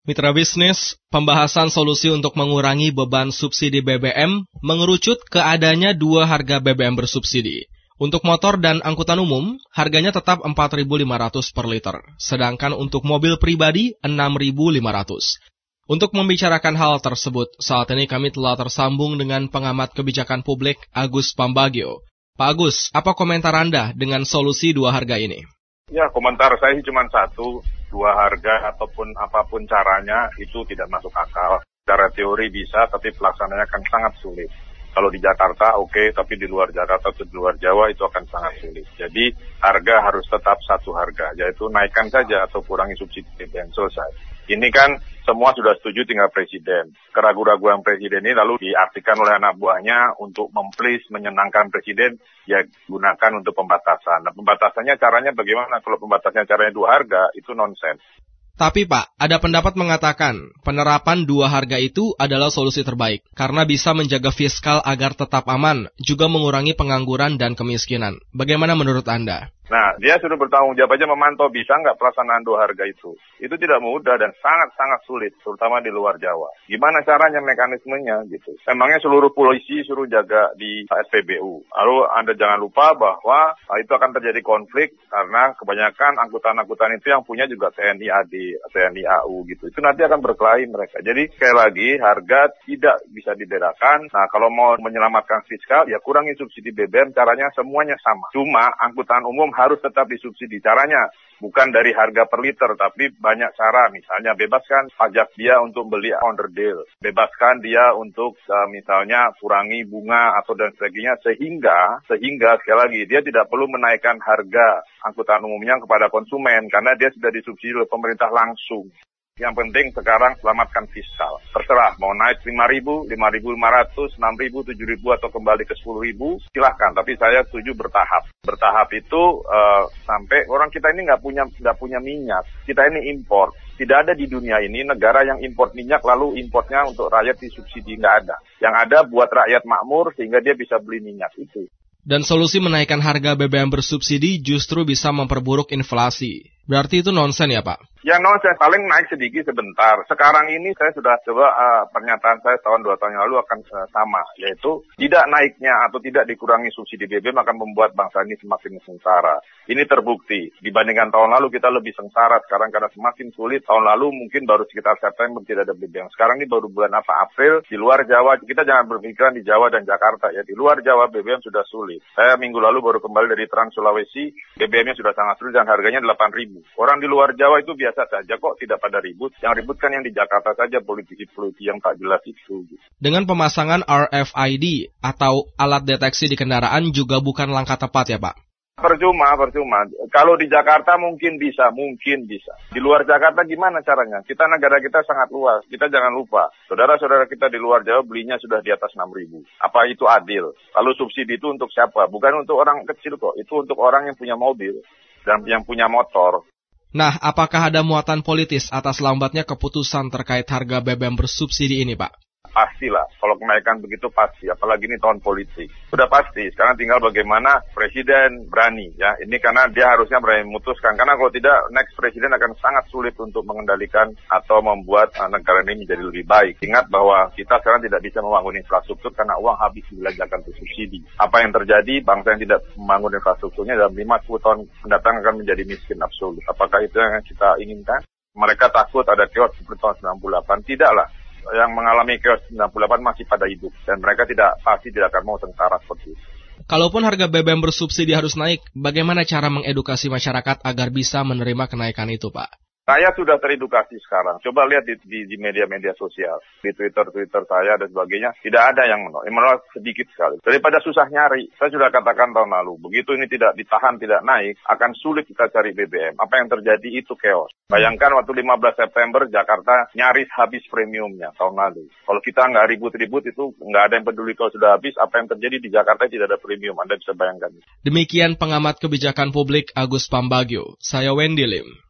Mitra bisnis, pembahasan solusi untuk mengurangi beban subsidi BBM mengerucut ke adanya dua harga BBM bersubsidi. Untuk motor dan angkutan umum, harganya tetap 4.500 per liter, sedangkan untuk mobil pribadi 6.500. Untuk membicarakan hal tersebut, saat ini kami telah tersambung dengan pengamat kebijakan publik Agus Pambagio. Pak Agus, apa komentar Anda dengan solusi dua harga ini? Ya, komentar saya cuma satu, dua harga ataupun apapun caranya itu tidak masuk akal. Secara teori bisa, tapi pelaksananya akan sangat sulit. Kalau di Jakarta oke, tapi di luar Jakarta atau di luar Jawa itu akan sangat sulit. Jadi harga harus tetap satu harga, yaitu naikkan saja atau kurangi subsidi BBM, selesai. Ini kan semua sudah setuju, tinggal presiden. Keraguan-keraguan presiden ini lalu diartikan oleh anak buahnya untuk memplease, menyenangkan presiden, ya gunakan untuk pembatasan. Nah, pembatasannya caranya bagaimana? Kalau pembatasannya caranya dua harga, itu nonsens. Tapi Pak, ada pendapat mengatakan penerapan dua harga itu adalah solusi terbaik karena bisa menjaga fiskal agar tetap aman, juga mengurangi pengangguran dan kemiskinan. Bagaimana menurut Anda? Nah, dia sudah bertanggung jawab aja memantau bisa nggak pelaksanaan dua harga itu. Itu tidak mudah dan sangat-sangat sulit, terutama di luar Jawa. Gimana caranya, mekanismenya gitu. Emangnya seluruh polisi suruh jaga di SPBU. Lalu Anda jangan lupa bahwa itu akan terjadi konflik karena kebanyakan angkutan-angkutan itu yang punya juga TNI AD, TNI AU gitu. Itu nanti akan berkelahi mereka. Jadi sekali lagi harga tidak bisa dibedakan. Nah, kalau mau menyelamatkan fiskal, ya kurangi subsidi BBM, caranya semuanya sama. Cuma angkutan umum harus tetap disubsidi. Caranya bukan dari harga per liter, tapi banyak cara. Misalnya bebaskan pajak dia untuk beli onderdil. Bebaskan dia untuk misalnya kurangi bunga atau dan sebagainya. Sehingga sekali lagi dia tidak perlu menaikkan harga angkutan umumnya kepada konsumen karena dia sudah disubsidi oleh pemerintah langsung. Yang penting sekarang selamatkan fiskal. Terserah mau naik 5.000, 5.500, 6.000, 7.000 atau kembali ke 10.000, silahkan. Tapi saya setuju bertahap. Bertahap itu sampai orang kita ini nggak punya minyak. Kita ini impor. Tidak ada di dunia ini negara yang import minyak lalu importnya untuk rakyat disubsidi, nggak ada. Yang ada buat rakyat makmur sehingga dia bisa beli minyak itu. Dan solusi menaikkan harga BBM bersubsidi justru bisa memperburuk inflasi. Berarti itu nonsen ya Pak? Ya nonsen, paling naik sedikit sebentar. Sekarang ini saya sudah coba pernyataan saya tahun 2 tahun yang lalu akan sama. Yaitu tidak naiknya atau tidak dikurangi subsidi BBM akan membuat bangsa ini semakin sengsara. Ini terbukti. Dibandingkan tahun lalu kita lebih sengsara sekarang karena semakin sulit. Tahun lalu mungkin baru sekitar September tidak ada BBM. Sekarang ini baru bulan April. Di luar Jawa, kita jangan berpikiran di Jawa dan Jakarta ya. Di luar Jawa BBM sudah sulit. Saya minggu lalu baru kembali dari Trans Sulawesi. BBM-nya sudah sangat sulit dan harganya 8.000. Orang di luar Jawa itu biasa saja kok, tidak pada ribut. Yang ribut kan yang di Jakarta saja, politisi-politisi yang tak jelas itu. Dengan pemasangan RFID atau alat deteksi di kendaraan juga bukan langkah tepat ya Pak? Percuma. Kalau di Jakarta mungkin bisa. Di luar Jakarta gimana caranya? Negara kita sangat luas. Kita jangan lupa. Saudara-saudara kita di luar Jawa belinya sudah di atas 6.000. Apa itu adil? Lalu subsidi itu untuk siapa? Bukan untuk orang kecil kok. Itu untuk orang yang punya mobil dan yang punya motor. Nah, apakah ada muatan politis atas lambatnya keputusan terkait harga BBM bersubsidi ini Pak? Pastilah, kalau kenaikan begitu pasti, apalagi ini tahun politik. Sudah pasti, sekarang tinggal bagaimana presiden berani, ya. Ini karena dia harusnya berani memutuskan, karena kalau tidak, next presiden akan sangat sulit untuk mengendalikan atau membuat negara ini menjadi lebih baik. Ingat bahwa kita sekarang tidak bisa membangun infrastruktur karena uang habis dibelanjakan untuk subsidi. Apa yang terjadi, bangsa yang tidak membangun infrastrukturnya dalam 5-10 tahun mendatang akan menjadi miskin absolut. Apakah itu yang kita inginkan? Mereka takut ada chaos seperti tahun 98, tidaklah. Yang mengalami chaos 98 masih pada hidup dan mereka pasti tidak akan mau sengsara seperti itu. Kalaupun harga BBM bersubsidi harus naik, bagaimana cara mengedukasi masyarakat agar bisa menerima kenaikan itu, Pak? Saya sudah teredukasi sekarang. Coba lihat di media-media sosial, di Twitter saya dan sebagainya, tidak ada yang menolak. Yang menolak sedikit sekali. Daripada susah nyari, saya sudah katakan tahun lalu, begitu ini tidak ditahan, tidak naik, akan sulit kita cari BBM. Apa yang terjadi itu chaos. Bayangkan waktu 15 September Jakarta nyaris habis premiumnya tahun lalu. Kalau kita nggak ribut-ribut itu nggak ada yang peduli kalau sudah habis. Apa yang terjadi di Jakarta tidak ada premium. Anda bisa bayangkan. Demikian pengamat kebijakan publik Agus Pambagio. Saya Wendy Lim.